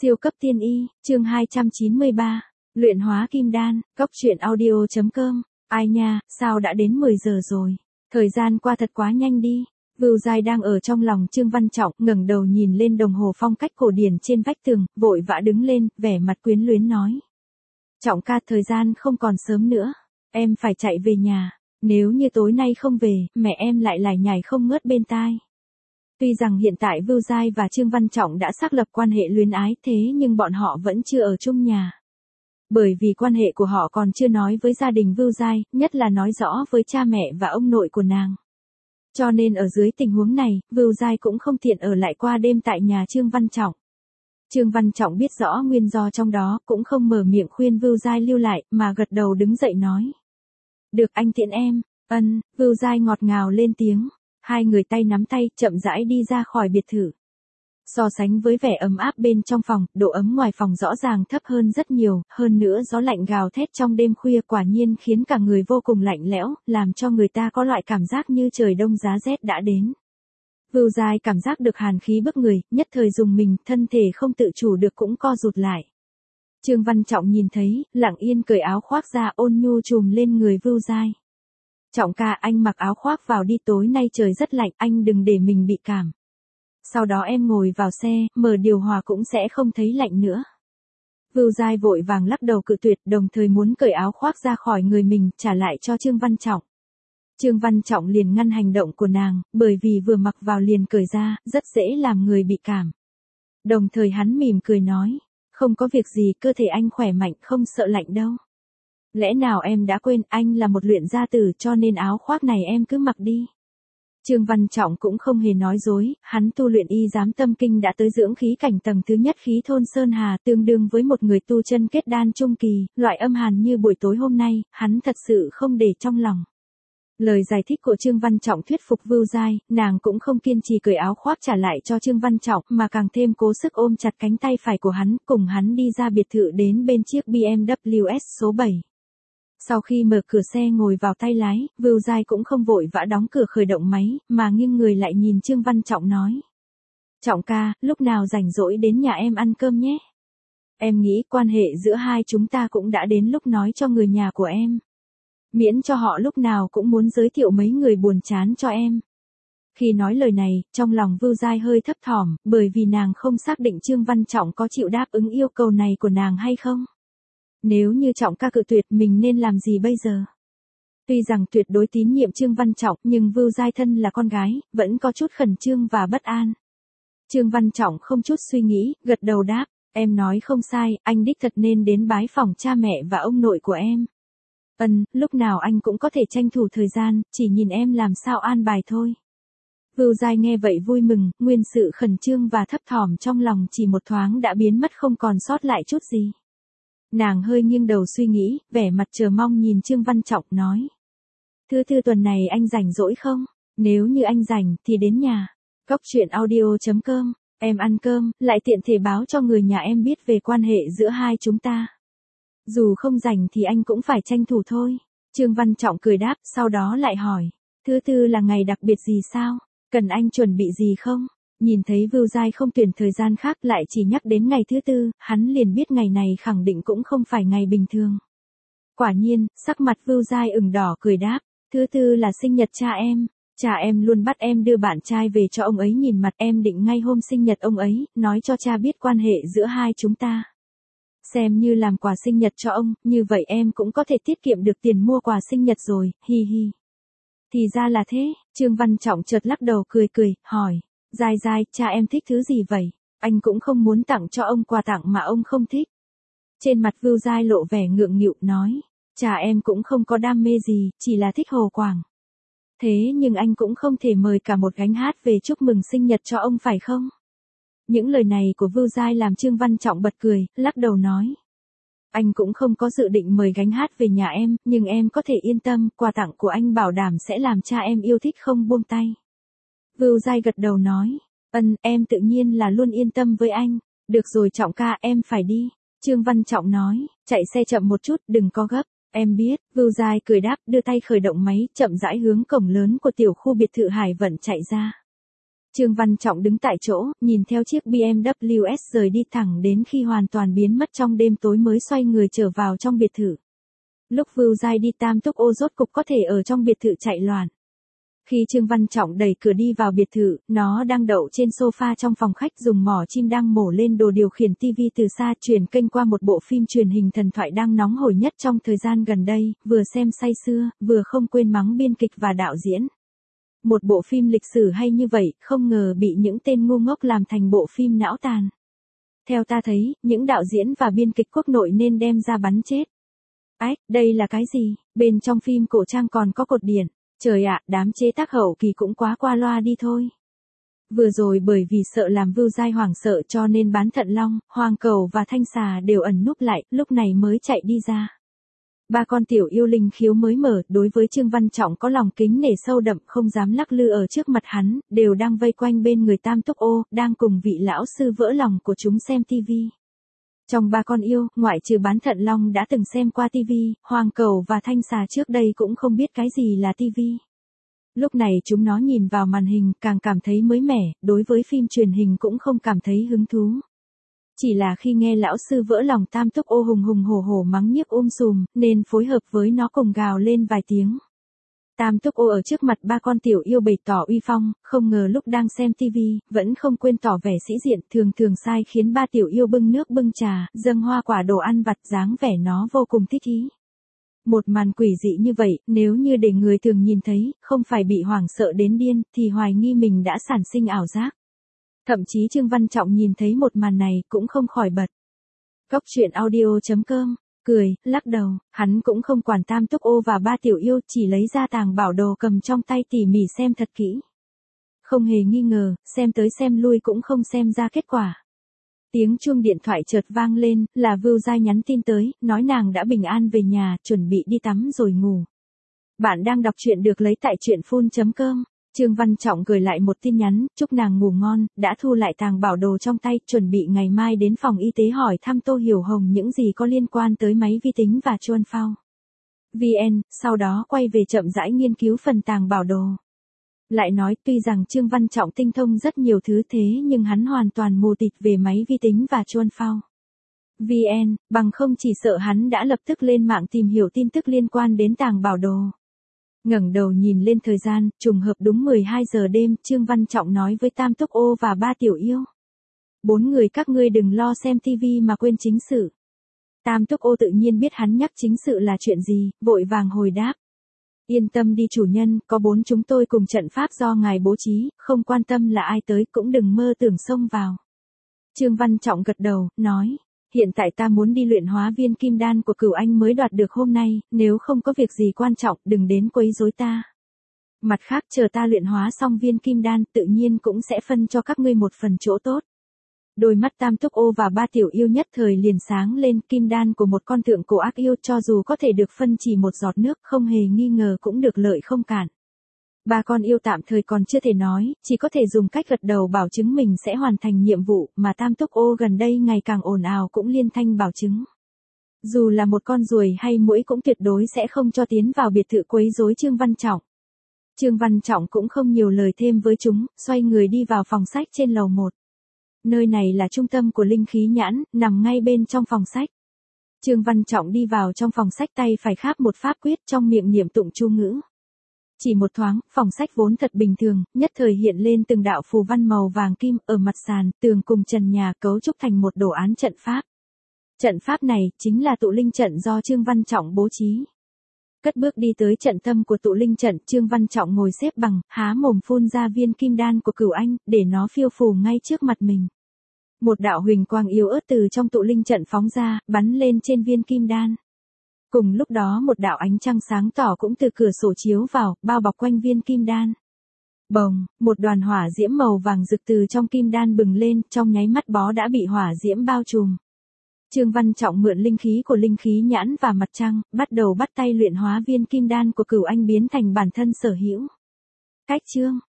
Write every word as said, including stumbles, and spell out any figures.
Siêu cấp tiên y, chương hai trăm chín mươi ba, luyện hóa kim đan, cốc truyện audio chấm com. Ai nha, sao đã đến mười giờ rồi? Thời gian qua thật quá nhanh đi. Vưu Giai đang ở trong lòng Trương Văn Trọng, ngẩng đầu nhìn lên đồng hồ phong cách cổ điển trên vách tường, vội vã đứng lên, vẻ mặt quyến luyến nói. Trọng ca, thời gian không còn sớm nữa, em phải chạy về nhà, nếu như tối nay không về, mẹ em lại lải nhải không ngớt bên tai. Tuy rằng hiện tại Vưu Giai và Trương Văn Trọng đã xác lập quan hệ luyến ái, thế nhưng bọn họ vẫn chưa ở chung nhà. Bởi vì quan hệ của họ còn chưa nói với gia đình Vưu Giai, nhất là nói rõ với cha mẹ và ông nội của nàng. Cho nên ở dưới tình huống này, Vưu Giai cũng không tiện ở lại qua đêm tại nhà Trương Văn Trọng. Trương Văn Trọng biết rõ nguyên do trong đó, cũng không mở miệng khuyên Vưu Giai lưu lại, mà gật đầu đứng dậy nói. Được, anh tiện em. Ân, Vưu Giai ngọt ngào lên tiếng. Hai người tay nắm tay, chậm rãi đi ra khỏi biệt thự. So sánh với vẻ ấm áp bên trong phòng, độ ấm ngoài phòng rõ ràng thấp hơn rất nhiều, hơn nữa gió lạnh gào thét trong đêm khuya quả nhiên khiến cả người vô cùng lạnh lẽo, làm cho người ta có loại cảm giác như trời đông giá rét đã đến. Vưu Giai cảm giác được hàn khí bức người, nhất thời dùng mình, thân thể không tự chủ được cũng co rụt lại. Trương Văn Trọng nhìn thấy, lặng yên cởi áo khoác ra, ôn nhu trùm lên người Vưu Giai. Trọng ca, anh mặc áo khoác vào đi, tối nay trời rất lạnh, anh đừng để mình bị cảm. Sau đó em ngồi vào xe, mở điều hòa cũng sẽ không thấy lạnh nữa. Vưu Giai vội vàng lắc đầu cự tuyệt, đồng thời muốn cởi áo khoác ra khỏi người mình, trả lại cho Trương Văn Trọng. Trương Văn Trọng liền ngăn hành động của nàng, bởi vì vừa mặc vào liền cởi ra, rất dễ làm người bị cảm. Đồng thời hắn mỉm cười nói, không có việc gì, cơ thể anh khỏe mạnh, không sợ lạnh đâu. Lẽ nào em đã quên, anh là một luyện gia tử, cho nên áo khoác này em cứ mặc đi. Trương Văn Trọng cũng không hề nói dối, hắn tu luyện y giám tâm kinh đã tới dưỡng khí cảnh tầng thứ nhất khí thôn Sơn Hà, tương đương với một người tu chân kết đan trung kỳ, loại âm hàn như buổi tối hôm nay, hắn thật sự không để trong lòng. Lời giải thích của Trương Văn Trọng thuyết phục Vưu Giai, nàng cũng không kiên trì cởi áo khoác trả lại cho Trương Văn Trọng, mà càng thêm cố sức ôm chặt cánh tay phải của hắn, cùng hắn đi ra biệt thự đến bên chiếc bê em vê ét số bảy. Sau khi mở cửa xe ngồi vào tay lái, Vưu Giai cũng không vội vã đóng cửa khởi động máy, mà nghiêng người lại nhìn Trương Văn Trọng nói. Trọng ca, lúc nào rảnh rỗi đến nhà em ăn cơm nhé. Em nghĩ quan hệ giữa hai chúng ta cũng đã đến lúc nói cho người nhà của em. Miễn cho họ lúc nào cũng muốn giới thiệu mấy người buồn chán cho em. Khi nói lời này, trong lòng Vưu Giai hơi thấp thỏm, bởi vì nàng không xác định Trương Văn Trọng có chịu đáp ứng yêu cầu này của nàng hay không. Nếu như Trọng ca cự tuyệt, mình nên làm gì bây giờ? Tuy rằng tuyệt đối tín nhiệm Trương Văn Trọng, nhưng Vưu Giai thân là con gái, vẫn có chút khẩn trương và bất an. Trương Văn Trọng không chút suy nghĩ, gật đầu đáp, em nói không sai, anh đích thật nên đến bái phỏng cha mẹ và ông nội của em. Ân, lúc nào anh cũng có thể tranh thủ thời gian, chỉ nhìn em làm sao an bài thôi. Vưu Giai nghe vậy vui mừng, nguyên sự khẩn trương và thấp thỏm trong lòng chỉ một thoáng đã biến mất không còn sót lại chút gì. Nàng hơi nghiêng đầu suy nghĩ, vẻ mặt chờ mong nhìn Trương Văn Trọng nói. Thứ tư tuần này anh rảnh rỗi không? Nếu như anh rảnh thì đến nhà. Cốc truyện audio chấm com, em ăn cơm, lại tiện thể báo cho người nhà em biết về quan hệ giữa hai chúng ta. Dù không rảnh thì anh cũng phải tranh thủ thôi. Trương Văn Trọng cười đáp, sau đó lại hỏi. Thứ tư là ngày đặc biệt gì sao? Cần anh chuẩn bị gì không? Nhìn thấy Vưu Giai không tuyển thời gian khác lại chỉ nhắc đến ngày thứ tư, hắn liền biết ngày này khẳng định cũng không phải ngày bình thường. Quả nhiên, sắc mặt Vưu Giai ửng đỏ cười đáp, thứ tư là sinh nhật cha em, cha em luôn bắt em đưa bạn trai về cho ông ấy nhìn mặt, em định ngay hôm sinh nhật ông ấy, nói cho cha biết quan hệ giữa hai chúng ta. Xem như làm quà sinh nhật cho ông, như vậy em cũng có thể tiết kiệm được tiền mua quà sinh nhật rồi, hi hi. Thì ra là thế, Trương Văn Trọng chợt lắc đầu cười cười, hỏi. Giai Giai, cha em thích thứ gì vậy? Anh cũng không muốn tặng cho ông quà tặng mà ông không thích. Trên mặt Vưu Giai lộ vẻ ngượng nghịu nói, cha em cũng không có đam mê gì, chỉ là thích Hồ Quảng. Thế nhưng anh cũng không thể mời cả một gánh hát về chúc mừng sinh nhật cho ông phải không? Những lời này của Vưu Giai làm Trương Văn Trọng bật cười, lắc đầu nói. Anh cũng không có dự định mời gánh hát về nhà em, nhưng em có thể yên tâm, quà tặng của anh bảo đảm sẽ làm cha em yêu thích không buông tay. Vưu Giai gật đầu nói, ân, em tự nhiên là luôn yên tâm với anh. Được rồi Trọng ca, em phải đi. Trương Văn Trọng nói, chạy xe chậm một chút, đừng có gấp. Em biết, Vưu Giai cười đáp, đưa tay khởi động máy, chậm rãi hướng cổng lớn của tiểu khu biệt thự Hải Vận chạy ra. Trương Văn Trọng đứng tại chỗ, nhìn theo chiếc bê em vê ét rời đi thẳng đến khi hoàn toàn biến mất trong đêm tối mới xoay người trở vào trong biệt thự. Lúc Vưu Giai đi Tam Túc Ô rốt cục có thể ở trong biệt thự chạy loạn. Khi Trương Văn Trọng đẩy cửa đi vào biệt thự, nó đang đậu trên sofa trong phòng khách dùng mỏ chim đang mổ lên đồ điều khiển tivi từ xa chuyển kênh qua một bộ phim truyền hình thần thoại đang nóng hổi nhất trong thời gian gần đây, vừa xem say sưa, vừa không quên mắng biên kịch và đạo diễn. Một bộ phim lịch sử hay như vậy, không ngờ bị những tên ngu ngốc làm thành bộ phim não tàn. Theo ta thấy, những đạo diễn và biên kịch quốc nội nên đem ra bắn chết. Ách, đây là cái gì? Bên trong phim cổ trang còn có cột điện. Trời ạ, đám chế tác hậu kỳ cũng quá qua loa đi thôi. Vừa rồi bởi vì sợ làm Vưu Giai hoảng sợ cho nên bán Thận Long, Hoàng Cầu và Thanh Xà đều ẩn núp lại, lúc này mới chạy đi ra. Ba con tiểu yêu linh khiếu mới mở, đối với Trương Văn Trọng có lòng kính nể sâu đậm, không dám lắc lư ở trước mặt hắn, đều đang vây quanh bên người Tam Túc Ô, đang cùng vị lão sư vỡ lòng của chúng xem tivi. Trong ba con yêu, ngoại trừ bán Thận Long đã từng xem qua tivi, Hoàng Cầu và Thanh Xà trước đây cũng không biết cái gì là tivi. Lúc này chúng nó nhìn vào màn hình càng cảm thấy mới mẻ, đối với phim truyền hình cũng không cảm thấy hứng thú. Chỉ là khi nghe lão sư vỡ lòng Tam Túc Ô hùng hùng hổ hổ mắng nhiếc um sùm, nên phối hợp với nó cùng gào lên vài tiếng. Tam Túc Ô ở trước mặt ba con tiểu yêu bày tỏ uy phong, không ngờ lúc đang xem tivi, vẫn không quên tỏ vẻ sĩ diện, thường thường sai khiến ba tiểu yêu bưng nước bưng trà, dâng hoa quả đồ ăn vặt, dáng vẻ nó vô cùng thích ý. Một màn quỷ dị như vậy, nếu như để người thường nhìn thấy, không phải bị hoảng sợ đến điên, thì hoài nghi mình đã sản sinh ảo giác. Thậm chí Trương Văn Trọng nhìn thấy một màn này cũng không khỏi bật. Góc truyện audio chấm com, cười, lắc đầu, hắn cũng không quản Tam Túc Ô và ba tiểu yêu, chỉ lấy ra tàng bảo đồ cầm trong tay tỉ mỉ xem thật kỹ. Không hề nghi ngờ, xem tới xem lui cũng không xem ra kết quả. Tiếng chuông điện thoại chợt vang lên, là Vưu Giai nhắn tin tới, nói nàng đã bình an về nhà, chuẩn bị đi tắm rồi ngủ. Bạn đang đọc truyện được lấy tại truyện phun chấm com. Trương Văn Trọng gửi lại một tin nhắn, chúc nàng ngủ ngon, đã thu lại tàng bảo đồ trong tay, chuẩn bị ngày mai đến phòng y tế hỏi thăm Tô Hiểu Hồng những gì có liên quan tới máy vi tính và chuông phao. vê en, sau đó quay về chậm rãi nghiên cứu phần tàng bảo đồ. Lại nói tuy rằng Trương Văn Trọng tinh thông rất nhiều thứ thế nhưng hắn hoàn toàn mù tịt về máy vi tính và chuông phao. vê en, bằng không chỉ sợ hắn đã lập tức lên mạng tìm hiểu tin tức liên quan đến tàng bảo đồ. Ngẩng đầu nhìn lên thời gian, trùng hợp đúng mười hai giờ đêm, Trương Văn Trọng nói với Tam Túc Ô và ba tiểu yêu. Bốn người các ngươi đừng lo xem tivi mà quên chính sự. Tam Túc Ô tự nhiên biết hắn nhắc chính sự là chuyện gì, vội vàng hồi đáp. Yên tâm đi chủ nhân, có bốn chúng tôi cùng trận pháp do ngài bố trí, không quan tâm là ai tới cũng đừng mơ tưởng xông vào. Trương Văn Trọng gật đầu, nói. Hiện tại ta muốn đi luyện hóa viên kim đan của Cửu Anh mới đoạt được hôm nay, nếu không có việc gì quan trọng, đừng đến quấy rối ta. Mặt khác chờ ta luyện hóa xong viên kim đan, tự nhiên cũng sẽ phân cho các ngươi một phần chỗ tốt. Đôi mắt Tam Túc Ô và ba tiểu yêu nhất thời liền sáng lên, kim đan của một con thượng cổ ác yêu cho dù có thể được phân chỉ một giọt nước, không hề nghi ngờ cũng được lợi không cản. Ba con yêu tạm thời còn chưa thể nói, chỉ có thể dùng cách gật đầu bảo chứng mình sẽ hoàn thành nhiệm vụ, mà Tam Túc Ô gần đây ngày càng ồn ào cũng liên thanh bảo chứng. Dù là một con ruồi hay muỗi cũng tuyệt đối sẽ không cho tiến vào biệt thự quấy rối Trương Văn Trọng. Trương Văn Trọng cũng không nhiều lời thêm với chúng, xoay người đi vào phòng sách trên lầu một. Nơi này là trung tâm của linh khí nhãn, nằm ngay bên trong phòng sách. Trương Văn Trọng đi vào trong phòng sách tay phải kháp một pháp quyết trong miệng niệm tụng chú ngữ. Chỉ một thoáng, phòng sách vốn thật bình thường, nhất thời hiện lên từng đạo phù văn màu vàng kim ở mặt sàn, tường cùng trần nhà cấu trúc thành một đồ án trận pháp. Trận pháp này chính là tụ linh trận do Trương Văn Trọng bố trí. Cất bước đi tới trận tâm của tụ linh trận, Trương Văn Trọng ngồi xếp bằng, há mồm phun ra viên kim đan của Cửu Anh, để nó phiêu phù ngay trước mặt mình. Một đạo huỳnh quang yếu ớt từ trong tụ linh trận phóng ra, bắn lên trên viên kim đan. Cùng lúc đó một đạo ánh trăng sáng tỏ cũng từ cửa sổ chiếu vào, bao bọc quanh viên kim đan. Bồng, một đoàn hỏa diễm màu vàng rực từ trong kim đan bừng lên, trong nháy mắt bó đã bị hỏa diễm bao trùm. Trương Văn Trọng mượn linh khí của linh khí nhãn và mặt trăng, bắt đầu bắt tay luyện hóa viên kim đan của Cửu Anh biến thành bản thân sở hữu. Cách chương